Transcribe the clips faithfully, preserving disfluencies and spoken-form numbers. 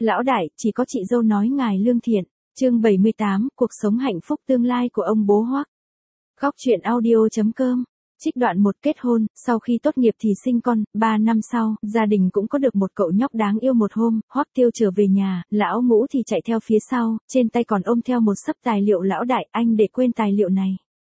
Lão đại, chỉ có chị dâu nói ngài lương thiện. Chương bảy mươi tám, cuộc sống hạnh phúc tương lai của ông bố Hoắc. Góc truyện audio.com. Trích đoạn một. Kết hôn, sau khi tốt nghiệp thì sinh con, ba năm sau, gia đình cũng có được một cậu nhóc đáng yêu. Một hôm, Hoắc Tiêu trở về nhà, lão Ngũ thì chạy theo phía sau, trên tay còn ôm theo một xấp tài liệu. Lão đại, anh để quên tài liệu này.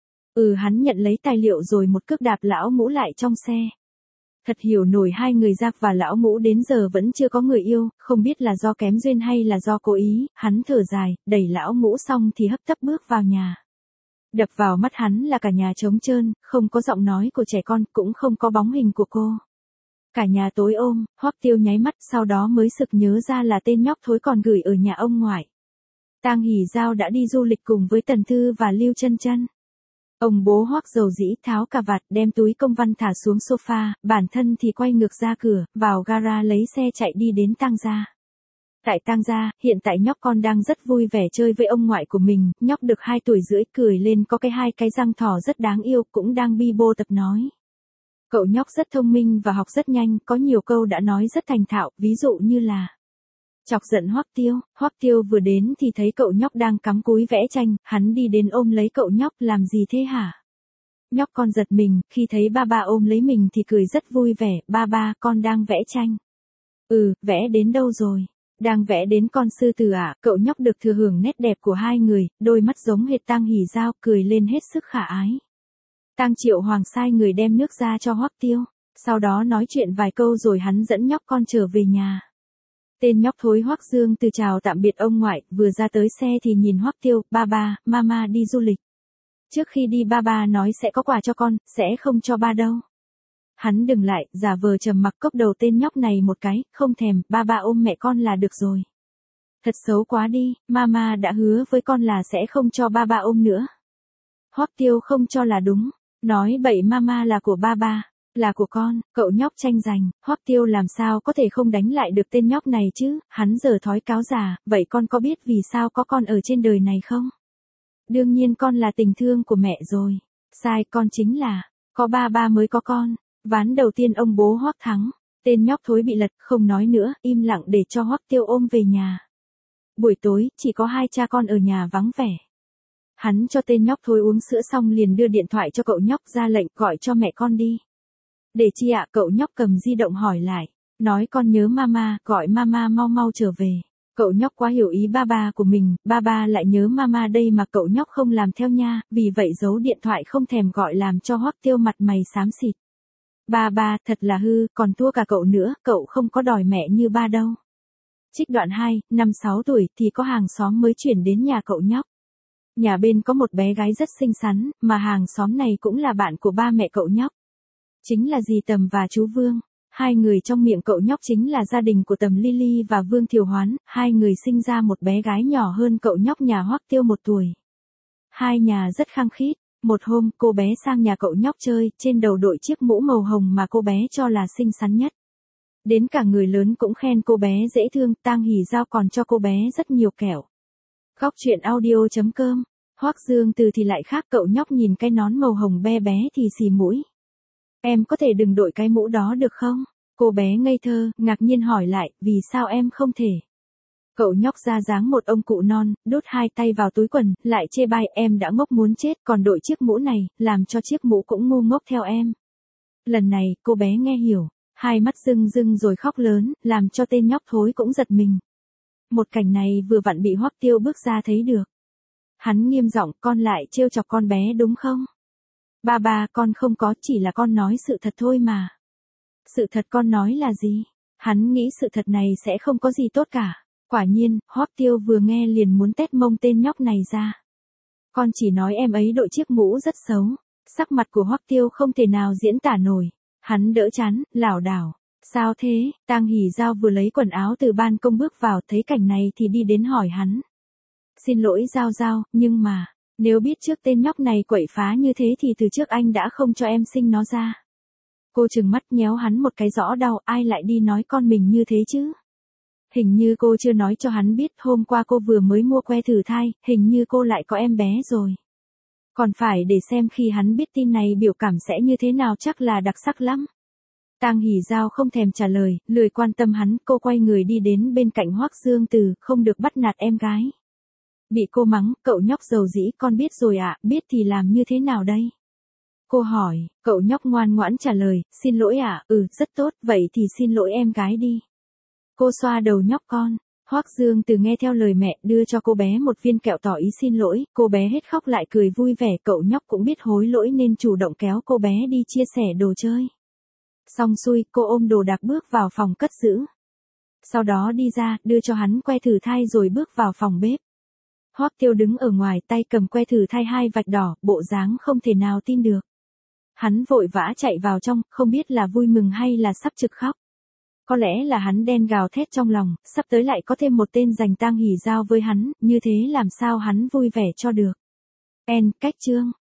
Ừ, hắn nhận lấy tài liệu rồi một cước đạp lão Ngũ lại trong xe. Thật hiểu nổi hai người Giạc và lão Ngũ đến giờ vẫn chưa có người yêu, không biết là do kém duyên hay là do cố ý. Hắn thở dài, đẩy lão Ngũ xong thì hấp tấp bước vào nhà. Đập vào mắt hắn là cả nhà trống trơn, không có giọng nói của trẻ con, cũng không có bóng hình của cô. Cả nhà tối ôm. Hoắc Tiêu nháy mắt, sau đó mới sực nhớ ra là tên nhóc thối còn gửi ở nhà ông ngoại. Tang Hỷ Giao đã đi du lịch cùng với Tần Thư và Lưu Chân Chân. Ông bố Hoắc dầu dĩ tháo cà vạt, đem túi công văn thả xuống sofa, bản thân thì quay ngược ra cửa, vào gara lấy xe chạy đi đến Tang gia. Tại Tang gia, hiện tại nhóc con đang rất vui vẻ chơi với ông ngoại của mình. Nhóc được hai tuổi rưỡi, cười lên có cái hai cái răng thỏ rất đáng yêu, cũng đang bi bô tập nói. Cậu nhóc rất thông minh và học rất nhanh, có nhiều câu đã nói rất thành thạo, ví dụ như là chọc giận Hoắc Tiêu. Hoắc Tiêu vừa đến thì thấy cậu nhóc đang cắm cúi vẽ tranh, hắn đi đến ôm lấy cậu nhóc, làm gì thế hả? Nhóc con giật mình, khi thấy ba ba ôm lấy mình thì cười rất vui vẻ, ba ba, con đang vẽ tranh. Ừ, vẽ đến đâu rồi? Đang vẽ đến con sư tử ạ. À? Cậu nhóc được thừa hưởng nét đẹp của hai người, đôi mắt giống hệt Tang Hỷ Giao, cười lên hết sức khả ái. Tang Triệu Hoàng sai người đem nước ra cho Hoắc Tiêu, sau đó nói chuyện vài câu rồi hắn dẫn nhóc con trở về nhà. Tên nhóc thối Hoắc Dương từ chào tạm biệt ông ngoại, vừa ra tới xe thì nhìn Hoắc Tiêu, ba ba, mama đi du lịch. Trước khi đi ba ba nói sẽ có quà cho con, sẽ không cho ba đâu. Hắn đừng lại, giả vờ trầm mặc cốc đầu tên nhóc này một cái, không thèm, ba ba ôm mẹ con là được rồi. Thật xấu quá đi, mama đã hứa với con là sẽ không cho ba ba ôm nữa. Hoắc Tiêu không cho là đúng, nói bậy, mama là của ba ba, là của con. Cậu nhóc tranh giành, Hoắc Tiêu làm sao có thể không đánh lại được tên nhóc này chứ, hắn giờ thói cáo già. Vậy con có biết vì sao có con ở trên đời này không? Đương nhiên con là tình thương của mẹ rồi. Sai, con chính là có ba ba mới có con. Ván đầu tiên ông bố Hoắc thắng, tên nhóc thối bị lật, không nói nữa, im lặng để cho Hoắc Tiêu ôm về nhà. Buổi tối, chỉ có hai cha con ở nhà vắng vẻ. Hắn cho tên nhóc thối uống sữa xong liền đưa điện thoại cho cậu nhóc, ra lệnh gọi cho mẹ con đi. Để chi ạ? Cậu nhóc cầm di động hỏi lại, nói con nhớ mama, gọi mama mau mau trở về. Cậu nhóc quá hiểu ý ba ba của mình, ba ba lại nhớ mama đây mà cậu nhóc không làm theo nha, vì vậy giấu điện thoại không thèm gọi, làm cho Hoắc Tiêu mặt mày xám xịt. Ba ba, thật là hư, còn thua cả cậu nữa, cậu không có đòi mẹ như ba đâu. Trích đoạn hai. Năm sáu tuổi thì có hàng xóm mới chuyển đến nhà cậu nhóc. Nhà bên có một bé gái rất xinh xắn, mà hàng xóm này cũng là bạn của ba mẹ cậu nhóc. Chính là dì Tầm và chú Vương. Hai người trong miệng cậu nhóc chính là gia đình của Tầm Lily và Vương Thiều Hoán. Hai người sinh ra một bé gái nhỏ hơn cậu nhóc nhà Hoắc Tiêu một tuổi. Hai nhà rất khăng khít. Một hôm, cô bé sang nhà cậu nhóc chơi, trên đầu đội chiếc mũ màu hồng mà cô bé cho là xinh xắn nhất. Đến cả người lớn cũng khen cô bé dễ thương. Tang Hỷ Giao còn cho cô bé rất nhiều kẹo. Góc truyện audio.com. Hoắc Dương Từ thì lại khác, cậu nhóc nhìn cái nón màu hồng be bé thì xì mũi. Em có thể đừng đội cái mũ đó được không? Cô bé ngây thơ, ngạc nhiên hỏi lại, vì sao em không thể? Cậu nhóc ra dáng một ông cụ non, đút hai tay vào túi quần, lại chê bai, em đã ngốc muốn chết, còn đội chiếc mũ này, làm cho chiếc mũ cũng ngu ngốc theo em. Lần này, cô bé nghe hiểu, hai mắt rưng rưng rồi khóc lớn, làm cho tên nhóc thối cũng giật mình. Một cảnh này vừa vặn bị Hoắc Tiêu bước ra thấy được. Hắn nghiêm giọng, con lại trêu chọc con bé đúng không? Ba ba, con không có, chỉ là con nói sự thật thôi mà. Sự thật con nói là gì? Hắn nghĩ sự thật này sẽ không có gì tốt cả. Quả nhiên, Hoắc Tiêu vừa nghe liền muốn tét mông tên nhóc này ra. Con chỉ nói em ấy đội chiếc mũ rất xấu. Sắc mặt của Hoắc Tiêu không thể nào diễn tả nổi. Hắn đỡ chán, lảo đảo. Sao thế? Tang Hỷ Giao vừa lấy quần áo từ ban công bước vào, thấy cảnh này thì đi đến hỏi hắn. Xin lỗi Giao Giao, nhưng mà, nếu biết trước tên nhóc này quậy phá như thế thì từ trước anh đã không cho em sinh nó ra. Cô trừng mắt nhéo hắn một cái rõ đau, ai lại đi nói con mình như thế chứ? Hình như cô chưa nói cho hắn biết, hôm qua cô vừa mới mua que thử thai, hình như cô lại có em bé rồi. Còn phải để xem khi hắn biết tin này biểu cảm sẽ như thế nào, chắc là đặc sắc lắm. Tang Hỷ Giao không thèm trả lời, lười quan tâm hắn, cô quay người đi đến bên cạnh Hoắc Dương Từ, không được bắt nạt em gái. Bị cô mắng, cậu nhóc dầu dĩ, con biết rồi ạ, biết thì làm như thế nào đây? Cô hỏi, cậu nhóc ngoan ngoãn trả lời, xin lỗi ạ, ừ, rất tốt, vậy thì xin lỗi em gái đi. Cô xoa đầu nhóc con. Hoắc Dương Từ nghe theo lời mẹ, đưa cho cô bé một viên kẹo tỏ ý xin lỗi, cô bé hết khóc lại cười vui vẻ, cậu nhóc cũng biết hối lỗi nên chủ động kéo cô bé đi chia sẻ đồ chơi. Xong xuôi, cô ôm đồ đạc bước vào phòng cất giữ. Sau đó đi ra, đưa cho hắn que thử thai rồi bước vào phòng bếp. Hoắc Tiêu đứng ở ngoài, tay cầm que thử thai hai vạch đỏ, bộ dáng không thể nào tin được. Hắn vội vã chạy vào trong, không biết là vui mừng hay là sắp trực khóc. Có lẽ là hắn đen gào thét trong lòng, sắp tới lại có thêm một tên giành Tang Hỷ Giao với hắn, như thế làm sao hắn vui vẻ cho được. En, cách chương.